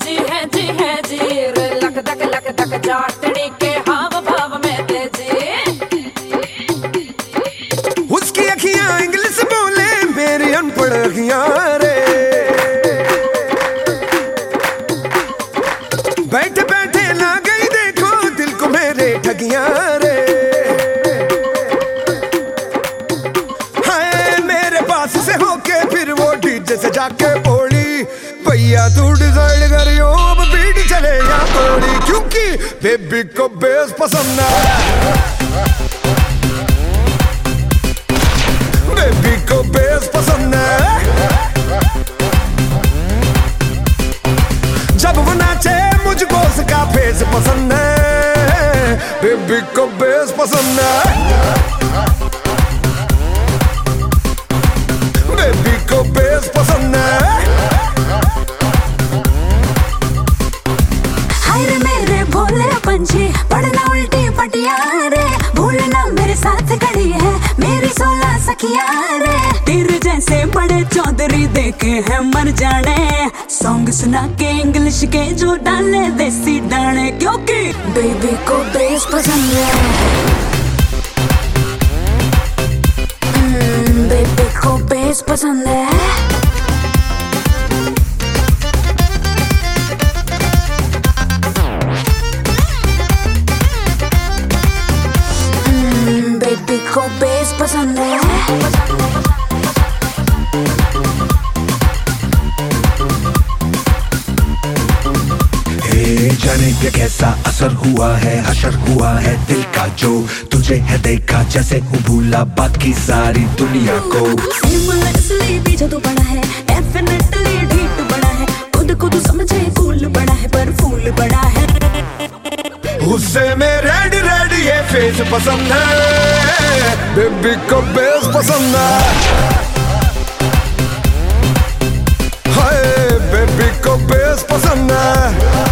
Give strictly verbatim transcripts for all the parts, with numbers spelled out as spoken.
जी है जी है जी रे लक दक लक दक जाटनी के हाव भाव में तेजी। उसकी अखियां इंग्लिश बोले मेरी अनपढ़ अखियां रे। बैठे बैठे ना गई देखो दिल को मेरे ठगियां रे। हाय मेरे पास से होके फिर वो डीजे से जाके बोली भैया तू डिसाइड करियो अब बीट चले या तोड़ी, क्योंकि बेबी को बेस पसंद है। बेबी को बेस पसंद है। जब वो नाचे मुझको उसका फेस पसंद है। बेबी को बेस पसंद है। बेबी को बेस पसंद है। मेरे भोले पंछी पढ़ना उल्टी पटिया रे। भूलना मेरे साथ खड़ी है मेरी सोलह सखिया रे। तेरे जैसे बड़े चौधरी देखे हैं मर जाने। सॉन्ग सुना के इंग्लिश के जो डाले देसी डाने, क्योंकि बेबी को बेस पसंद है। बेबी को बेस पसंद है। बेबी को बेस पसंद है। हे जाने क्या कैसा असर हुआ है, हशर हुआ है दिल का जो तुझे है देखा जैसे हूँ भूला बाकी सारी दुनिया को। सिमलेसली पीछे तो बड़ा है, डेफिनेटली ढीठ बड़ा है। खुद को तू समझे कूल बड़ा है पर फूल बड़ा है। उससे में रेड रेड ये फेस पसंद है। बेबी को बेस पसंद है। हाय बेबी को बेस पसंद है।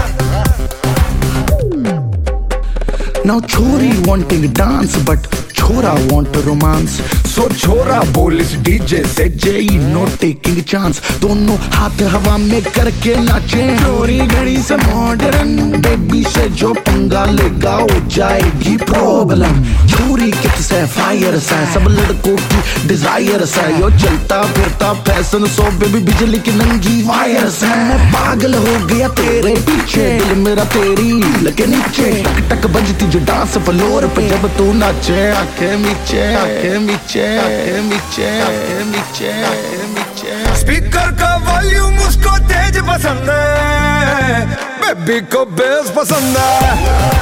Now छोरी wanting dance but छोरा want romance, so छोरा बोल इस डीजे से जेई नो टेकिंग चांस। दोनों हाथ हवा में करके नाचे छोरी घड़ी से मॉडर्न। बेबी से जो पंगा लेगा हो जाएगी प्रॉब्लम। छोरी किस से फायर से सब लड़कों की डिजायर से यो चलता फिरता फैशन सो बेबी बिजली की नंगी वायर से। मैं पागल हो गया तेरे पीछे दिल मेरा तेरी लगे नीचे। टक टक बजती जो डांस फ्लोर पे जब तू नाचे। आंखें मीचे आंखें मीचे आंखें मीचे आंखें मीचे आंखें मीचे। स्पीकर का वॉल्यूम उसको तेज पसंद है। बेबी को बेस पसंद है।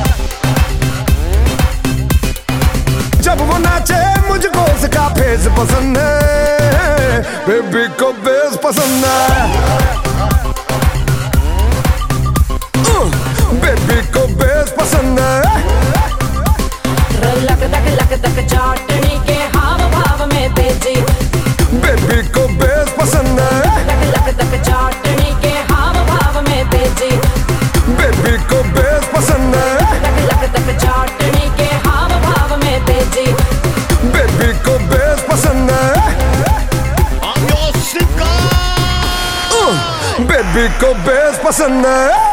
जब वो नाचे मुझको उसका फेस पसंद है। बेबी को बेस पसंद है। बेबी को बेस पसंद है। लक दक लक दक जाटनी के हाव भाव में तेजी। बेबी को बेस पसंद है। लक लक दक जाटनी के हाव भाव में तेजी। बेबी को बेस पसंद है। लक लक दक जाटनी के हाव भाव में तेजी। बेबी को बेस पसंद है। बेबी को बेस पसंद है।